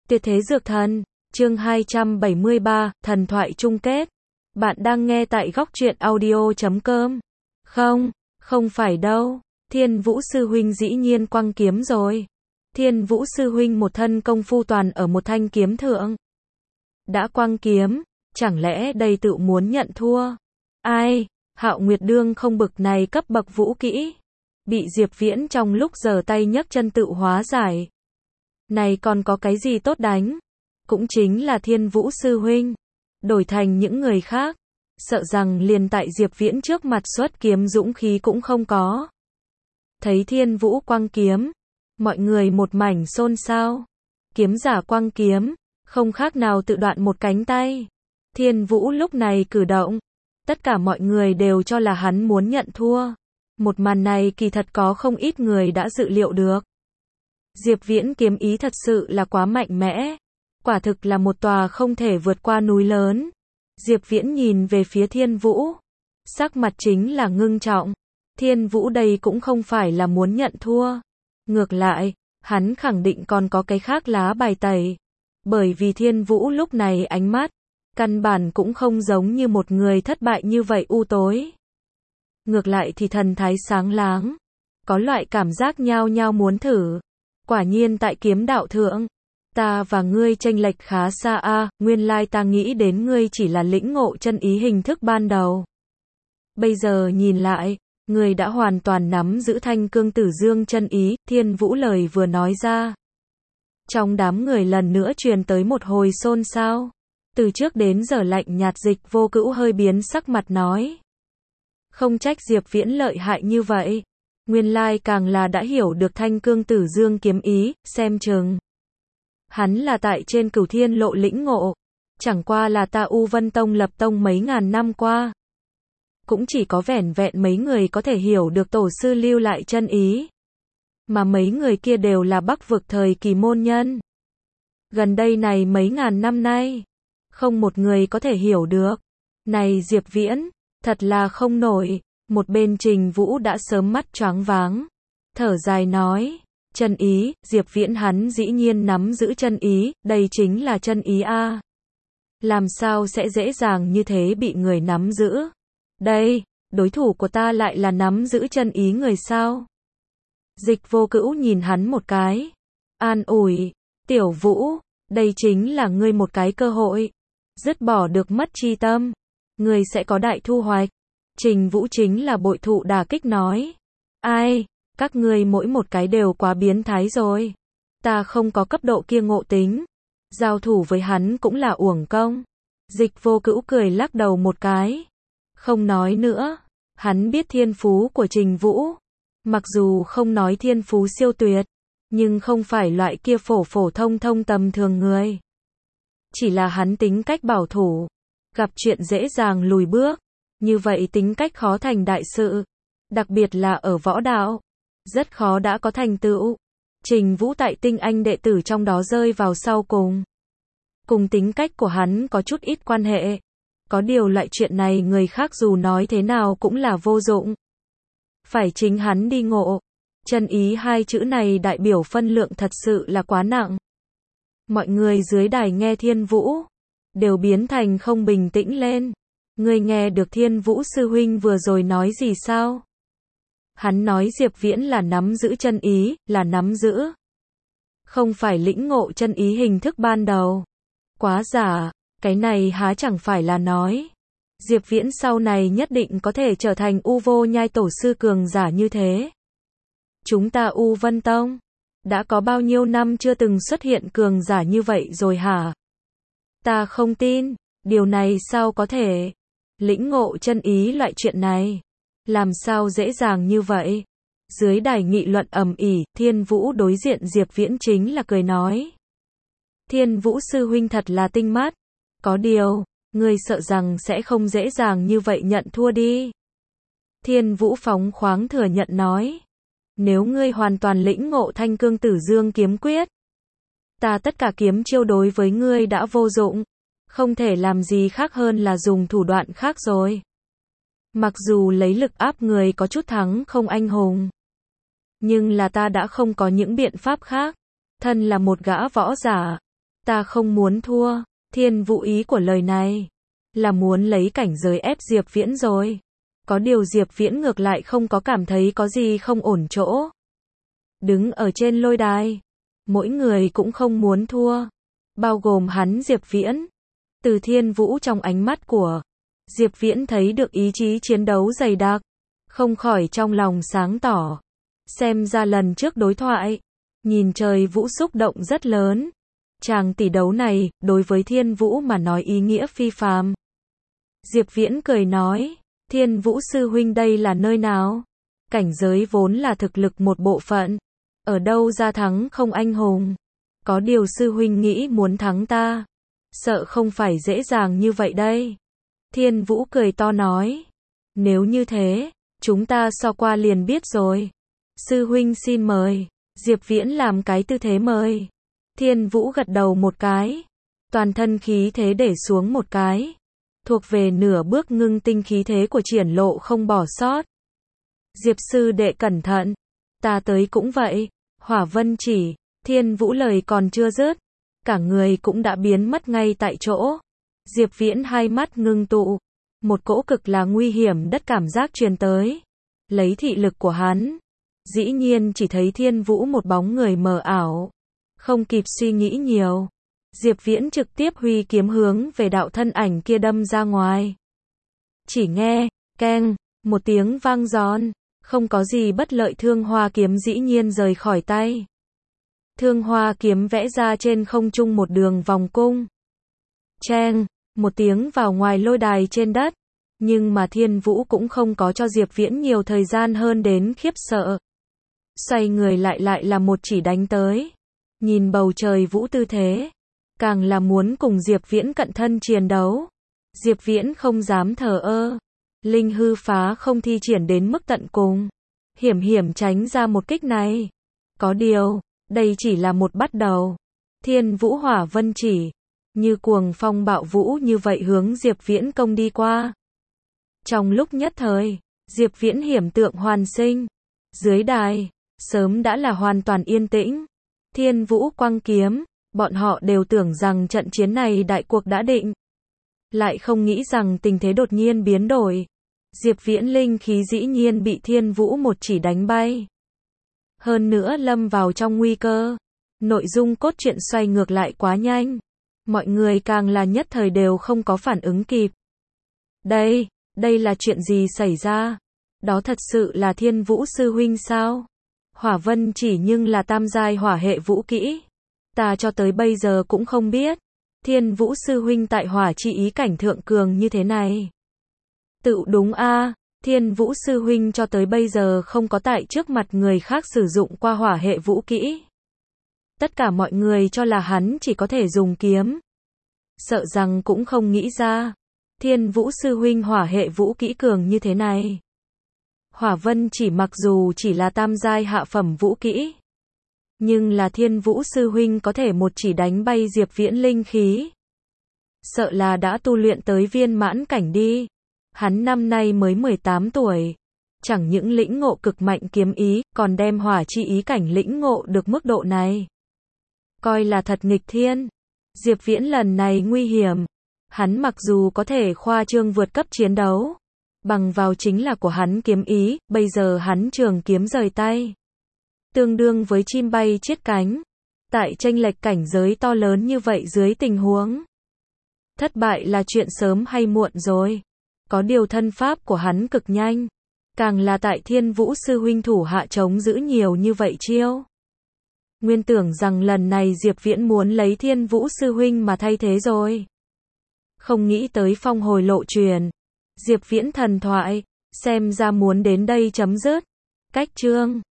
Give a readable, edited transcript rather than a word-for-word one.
Tuyệt thế dược thần, chương 273, thần thoại chung kết. Bạn đang nghe tại góc truyện audio.com. Không phải đâu. Thiên Vũ sư huynh dĩ nhiên quăng kiếm rồi. Thiên Vũ sư huynh một thân công phu toàn ở một thanh kiếm thượng. Đã quăng kiếm, chẳng lẽ đây tự muốn nhận thua? Ai, Hạo Nguyệt Đương không bực này cấp bậc vũ kỹ. Bị Diệp Viễn trong lúc giở tay nhấc chân tự hóa giải. Này còn có cái gì tốt đánh? Cũng chính là Thiên Vũ sư huynh. Đổi thành những người khác, sợ rằng liền tại Diệp Viễn trước mặt xuất kiếm dũng khí cũng không có. Thấy Thiên Vũ quăng kiếm, mọi người một mảnh xôn xao. Kiếm giả quăng kiếm, không khác nào tự đoạn một cánh tay. Thiên Vũ lúc này cử động, tất cả mọi người đều cho là hắn muốn nhận thua. Một màn này kỳ thật có không ít người đã dự liệu được. Diệp Viễn kiếm ý thật sự là quá mạnh mẽ. Quả thực là một tòa không thể vượt qua núi lớn. Diệp Viễn nhìn về phía Thiên Vũ. Sắc mặt chính là ngưng trọng. Thiên Vũ đây cũng không phải là muốn nhận thua. Ngược lại, hắn khẳng định còn có cái khác lá bài tẩy. Bởi vì Thiên Vũ lúc này ánh mắt, căn bản cũng không giống như một người thất bại như vậy u tối. Ngược lại thì thần thái sáng láng. Có loại cảm giác nhao nhao muốn thử. Quả nhiên tại kiếm đạo thượng, ta và ngươi chênh lệch khá xa a, nguyên lai ta nghĩ đến ngươi chỉ là lĩnh ngộ chân ý hình thức ban đầu. Bây giờ nhìn lại, ngươi đã hoàn toàn nắm giữ thanh cương tử dương chân ý, Thiên Vũ lời vừa nói ra. Trong đám người lần nữa truyền tới một hồi xôn xao. Từ trước đến giờ lạnh nhạt Dịch Vô Cữu hơi biến sắc mặt nói. Không trách Diệp Viễn lợi hại như vậy. Nguyên lai càng là đã hiểu được thanh cương tử dương kiếm ý, xem chừng. Hắn là tại trên Cửu Thiên lộ lĩnh ngộ. Chẳng qua là ta U Vân Tông lập tông mấy ngàn năm qua. Cũng chỉ có vẻn vẹn mấy người có thể hiểu được tổ sư lưu lại chân ý. Mà mấy người kia đều là Bắc vực thời kỳ môn nhân. Gần đây này mấy ngàn năm nay, không một người có thể hiểu được. Này Diệp Viễn, thật là không nổi. Một bên Trình Vũ đã sớm mắt choáng váng. Thở dài nói, chân ý, Diệp Viễn hắn dĩ nhiên nắm giữ chân ý, đây chính là chân ý a. Làm sao sẽ dễ dàng như thế bị người nắm giữ? Đây, đối thủ của ta lại là nắm giữ chân ý người sao? Dịch Vô Cữu nhìn hắn một cái. An ủi, Tiểu Vũ, đây chính là ngươi một cái cơ hội. Dứt bỏ được mất chi tâm, ngươi sẽ có đại thu hoạch. Trình Vũ chính là bội thụ đả kích nói. Ai, các ngươi mỗi một cái đều quá biến thái rồi. Ta không có cấp độ kia ngộ tính. Giao thủ với hắn cũng là uổng công. Dịch Vô Cữu cười lắc đầu một cái. Không nói nữa. Hắn biết thiên phú của Trình Vũ. Mặc dù không nói thiên phú siêu tuyệt, nhưng không phải loại kia phổ phổ thông thông tầm thường người. Chỉ là hắn tính cách bảo thủ. Gặp chuyện dễ dàng lùi bước. Như vậy tính cách khó thành đại sự. Đặc biệt là ở võ đạo. Rất khó đã có thành tựu. Trình Vũ tại tinh anh đệ tử trong đó rơi vào sau cùng. Cùng tính cách của hắn có chút ít quan hệ. Có điều loại chuyện này người khác dù nói thế nào cũng là vô dụng. Phải chính hắn đi ngộ. Chân ý hai chữ này đại biểu phân lượng thật sự là quá nặng. Mọi người dưới đài nghe Thiên Vũ đều biến thành không bình tĩnh lên. Ngươi nghe được Thiên Vũ sư huynh vừa rồi nói gì sao? Hắn nói Diệp Viễn là nắm giữ chân ý, là nắm giữ. Không phải lĩnh ngộ chân ý hình thức ban đầu. Quá giả, cái này há chẳng phải là nói. Diệp Viễn sau này nhất định có thể trở thành U Vô Nhai tổ sư cường giả như thế. Chúng ta U Vân Tông, đã có bao nhiêu năm chưa từng xuất hiện cường giả như vậy rồi hả? Ta không tin, điều này sao có thể? Lĩnh ngộ chân ý loại chuyện này, làm sao dễ dàng như vậy? Dưới đài nghị luận ầm ĩ, Thiên Vũ đối diện Diệp Viễn chính là cười nói. Thiên Vũ sư huynh thật là tinh mắt. Có điều, ngươi sợ rằng sẽ không dễ dàng như vậy nhận thua đi. Thiên Vũ phóng khoáng thừa nhận nói. Nếu ngươi hoàn toàn lĩnh ngộ thanh cương tử dương kiếm quyết, ta tất cả kiếm chiêu đối với ngươi đã vô dụng. Không thể làm gì khác hơn là dùng thủ đoạn khác rồi. Mặc dù lấy lực áp người có chút thắng không anh hùng, nhưng là ta đã không có những biện pháp khác. Thân là một gã võ giả, Ta không muốn thua. Thiên Vũ ý của lời này là muốn lấy cảnh giới ép Diệp Viễn rồi. Có điều Diệp Viễn ngược lại không có cảm thấy có gì không ổn chỗ. Đứng ở trên lôi đài, mỗi người cũng không muốn thua, bao gồm hắn Diệp Viễn. Từ Thiên Vũ trong ánh mắt của Diệp Viễn thấy được ý chí chiến đấu dày đặc, không khỏi trong lòng sáng tỏ. Xem ra lần trước đối thoại, nhìn trời Vũ xúc động rất lớn. Chàng tỷ đấu này, đối với Thiên Vũ mà nói ý nghĩa phi phàm. Diệp Viễn cười nói, Thiên Vũ sư huynh đây là nơi nào? Cảnh giới vốn là thực lực một bộ phận. Ở đâu ra thắng không anh hùng? Có điều sư huynh nghĩ muốn thắng ta, sợ không phải dễ dàng như vậy đây. Thiên Vũ cười to nói, nếu như thế, chúng ta so qua liền biết rồi. Sư huynh xin mời. Diệp Viễn làm cái tư thế mời. Thiên Vũ gật đầu một cái, toàn thân khí thế để xuống một cái, thuộc về nửa bước ngưng tinh khí thế của triển lộ không bỏ sót. Diệp sư đệ cẩn thận, ta tới cũng vậy. Hỏa vân chỉ. Thiên Vũ lời còn chưa dứt, cả người cũng đã biến mất ngay tại chỗ. Diệp Viễn hai mắt ngưng tụ, một cỗ cực là nguy hiểm đất cảm giác truyền tới. Lấy thị lực của hắn, dĩ nhiên chỉ thấy Thiên Vũ một bóng người mờ ảo. Không kịp suy nghĩ nhiều, Diệp Viễn trực tiếp huy kiếm hướng về đạo thân ảnh kia đâm ra ngoài. Chỉ nghe, keng, một tiếng vang giòn, không có gì bất lợi thương hoa kiếm dĩ nhiên rời khỏi tay. Thương hoa kiếm vẽ ra trên không trung một đường vòng cung. Cheng, một tiếng vào ngoài lôi đài trên đất. Nhưng mà Thiên Vũ cũng không có cho Diệp Viễn nhiều thời gian hơn đến khiếp sợ. Xoay người lại là một chỉ đánh tới. Nhìn bầu trời Vũ tư thế, càng là muốn cùng Diệp Viễn cận thân chiến đấu. Diệp Viễn không dám thờ ơ. Linh hư phá không thi triển đến mức tận cùng. Hiểm tránh ra một kích này. Có điều, đây chỉ là một bắt đầu. Thiên Vũ hỏa vân chỉ, như cuồng phong bạo vũ như vậy hướng Diệp Viễn công đi qua. Trong lúc nhất thời, Diệp Viễn hiểm tượng hoàn sinh. Dưới đài, sớm đã là hoàn toàn yên tĩnh. Thiên Vũ quăng kiếm, bọn họ đều tưởng rằng trận chiến này đại cuộc đã định. Lại không nghĩ rằng tình thế đột nhiên biến đổi. Diệp Viễn linh khí dĩ nhiên bị Thiên Vũ một chỉ đánh bay. Hơn nữa lâm vào trong nguy cơ. Nội dung cốt truyện xoay ngược lại quá nhanh. Mọi người càng là nhất thời đều không có phản ứng kịp. Đây là chuyện gì xảy ra? Đó thật sự là Thiên Vũ sư huynh sao? Hỏa vân chỉ nhưng là tam giai hỏa hệ vũ kỹ. Ta cho tới bây giờ cũng không biết. Thiên Vũ sư huynh tại hỏa chi ý cảnh thượng cường như thế này. Tự đúng a, Thiên Vũ sư huynh cho tới bây giờ không có tại trước mặt người khác sử dụng qua hỏa hệ vũ kỹ. Tất cả mọi người cho là hắn chỉ có thể dùng kiếm. Sợ rằng cũng không nghĩ ra. Thiên Vũ sư huynh hỏa hệ vũ kỹ cường như thế này. Hỏa vân chỉ mặc dù chỉ là tam giai hạ phẩm vũ kỹ, nhưng là Thiên Vũ sư huynh có thể một chỉ đánh bay Diệp Viễn linh khí. Sợ là đã tu luyện tới viên mãn cảnh đi. Hắn năm nay mới 18 tuổi. Chẳng những lĩnh ngộ cực mạnh kiếm ý, còn đem hỏa chi ý cảnh lĩnh ngộ được mức độ này. Coi là thật nghịch thiên. Diệp Viễn lần này nguy hiểm. Hắn mặc dù có thể khoa trương vượt cấp chiến đấu, bằng vào chính là của hắn kiếm ý, bây giờ hắn trường kiếm rời tay. Tương đương với chim bay chiết cánh. Tại chênh lệch cảnh giới to lớn như vậy dưới tình huống, thất bại là chuyện sớm hay muộn rồi. Có điều thân pháp của hắn cực nhanh. Càng là tại Thiên Vũ sư huynh thủ hạ chống giữ nhiều như vậy chiêu. Nguyên tưởng rằng lần này Diệp Viễn muốn lấy Thiên Vũ sư huynh mà thay thế rồi. Không nghĩ tới phong hồi lộ truyền. Diệp Viễn thần thoại, xem ra muốn đến đây chấm dứt. Cách chương